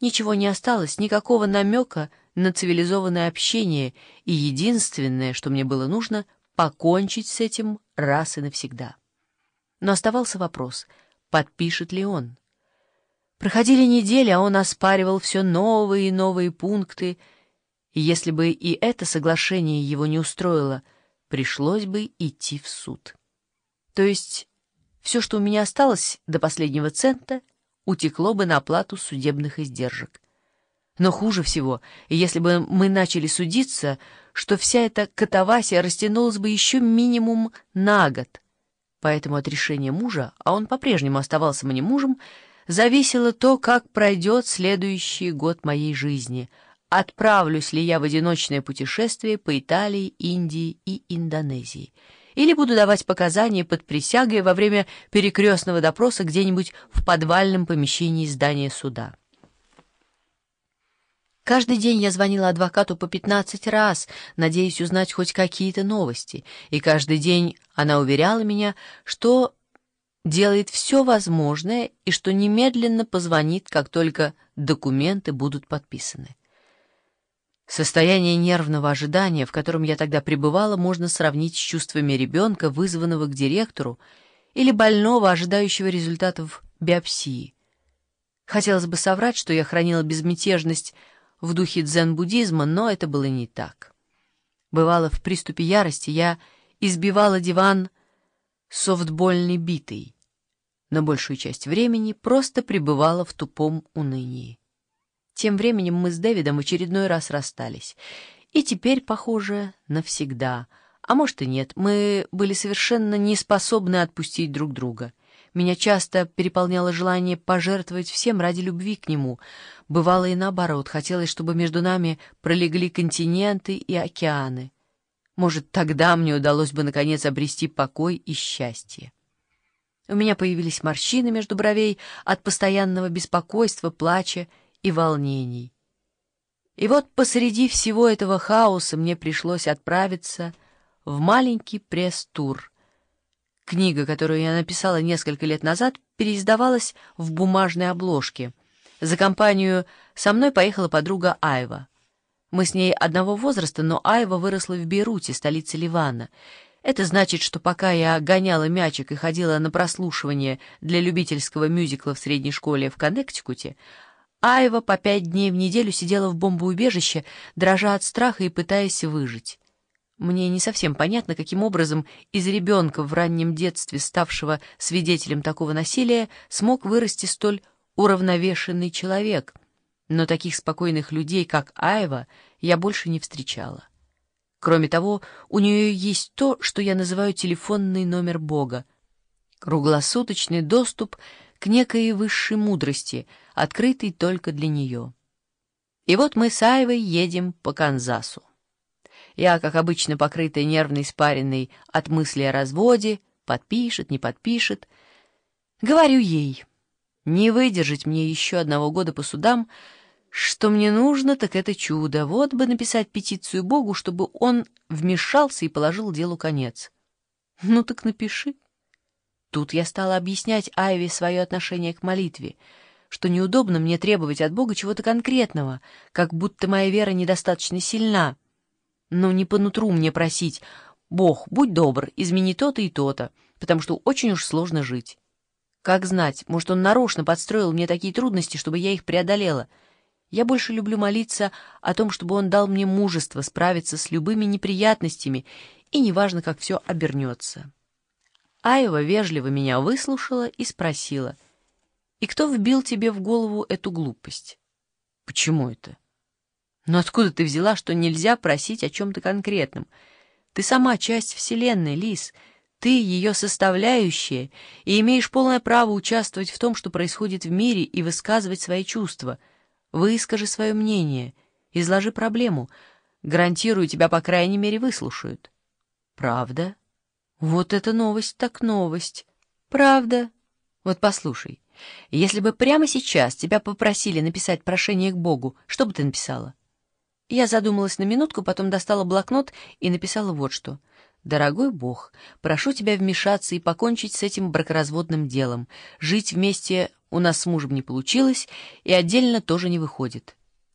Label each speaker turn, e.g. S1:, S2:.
S1: ничего не осталось, никакого намека на цивилизованное общение, и единственное, что мне было нужно, покончить с этим раз и навсегда. Но оставался вопрос, подпишет ли он. Проходили недели, а он оспаривал все новые и новые пункты, и если бы и это соглашение его не устроило, пришлось бы идти в суд. То есть все, что у меня осталось до последнего цента, утекло бы на оплату судебных издержек. Но хуже всего, если бы мы начали судиться, что вся эта катавасия растянулась бы еще минимум на год. Поэтому от решения мужа, а он по-прежнему оставался мне мужем, зависело то, как пройдет следующий год моей жизни, отправлюсь ли я в одиночное путешествие по Италии, Индии и Индонезии, или буду давать показания под присягой во время перекрестного допроса где-нибудь в подвальном помещении здания суда. Каждый день я звонила адвокату по 15 раз, надеясь узнать хоть какие-то новости, и каждый день она уверяла меня, что делает все возможное и что немедленно позвонит, как только документы будут подписаны. Состояние нервного ожидания, в котором я тогда пребывала, можно сравнить с чувствами ребенка, вызванного к директору, или больного, ожидающего результатов биопсии. Хотелось бы соврать, что я хранила безмятежность в духе дзен-буддизма, но это было не так. Бывало, в приступе ярости я избивала диван софтбольной битой, но большую часть времени просто пребывала в тупом унынии. Тем временем мы с Дэвидом в очередной раз расстались. И теперь, похоже, навсегда. А может и нет, мы были совершенно не способны отпустить друг друга. Меня часто переполняло желание пожертвовать всем ради любви к нему. Бывало и наоборот, хотелось, чтобы между нами пролегли континенты и океаны. Может, тогда мне удалось бы, наконец, обрести покой и счастье. У меня появились морщины между бровей от постоянного беспокойства, плача и волнений. И вот посреди всего этого хаоса мне пришлось отправиться в маленький пресс-тур. Книга, которую я написала несколько лет назад, переиздавалась в бумажной обложке. За компанию со мной поехала подруга Айва. Мы с ней одного возраста, но Айва выросла в Бейруте, столице Ливана. Это значит, что пока я гоняла мячик и ходила на прослушивание для любительского мюзикла в средней школе в Коннектикуте, Айва по 5 дней в неделю сидела в бомбоубежище, дрожа от страха и пытаясь выжить. Мне не совсем понятно, каким образом из ребенка в раннем детстве, ставшего свидетелем такого насилия, смог вырасти столь уравновешенный человек, но таких спокойных людей, как Айва, я больше не встречала. Кроме того, у нее есть то, что я называю телефонный номер Бога, круглосуточный доступ к некой высшей мудрости, открытый только для нее. И вот мы с Айвой едем по Канзасу. Я, как обычно, покрытая нервной испариной от мысли о разводе, подпишет, не подпишет. Говорю ей, не выдержать мне еще 1 года по судам, что мне нужно, так это чудо. Вот бы написать петицию Богу, чтобы он вмешался и положил делу конец. Ну так напиши. Тут я стала объяснять Айве свое отношение к молитве, что неудобно мне требовать от Бога чего-то конкретного, как будто моя вера недостаточно сильна. Но не по нутру мне просить: «Бог, будь добр, измени то-то и то-то», потому что очень уж сложно жить. Как знать, может, он нарочно подстроил мне такие трудности, чтобы я их преодолела. Я больше люблю молиться о том, чтобы он дал мне мужество справиться с любыми неприятностями, и неважно, как все обернется. Айва вежливо меня выслушала и спросила: «И кто вбил тебе в голову эту глупость?» «Почему это?» «Но откуда ты взяла, что нельзя просить о чем-то конкретном? Ты сама часть Вселенной, Лиз, ты ее составляющая, и имеешь полное право участвовать в том, что происходит в мире, и высказывать свои чувства. Выскажи свое мнение, изложи проблему. Гарантирую, тебя, по крайней мере, выслушают». «Правда? Вот это новость так новость. Правда? Вот послушай, если бы прямо сейчас тебя попросили написать прошение к Богу, что бы ты написала?» Я задумалась на минутку, потом достала блокнот и написала вот что. «Дорогой Бог, прошу тебя вмешаться и покончить с этим бракоразводным делом, жить вместе у нас с мужем не получилось, и отдельно тоже не выходит.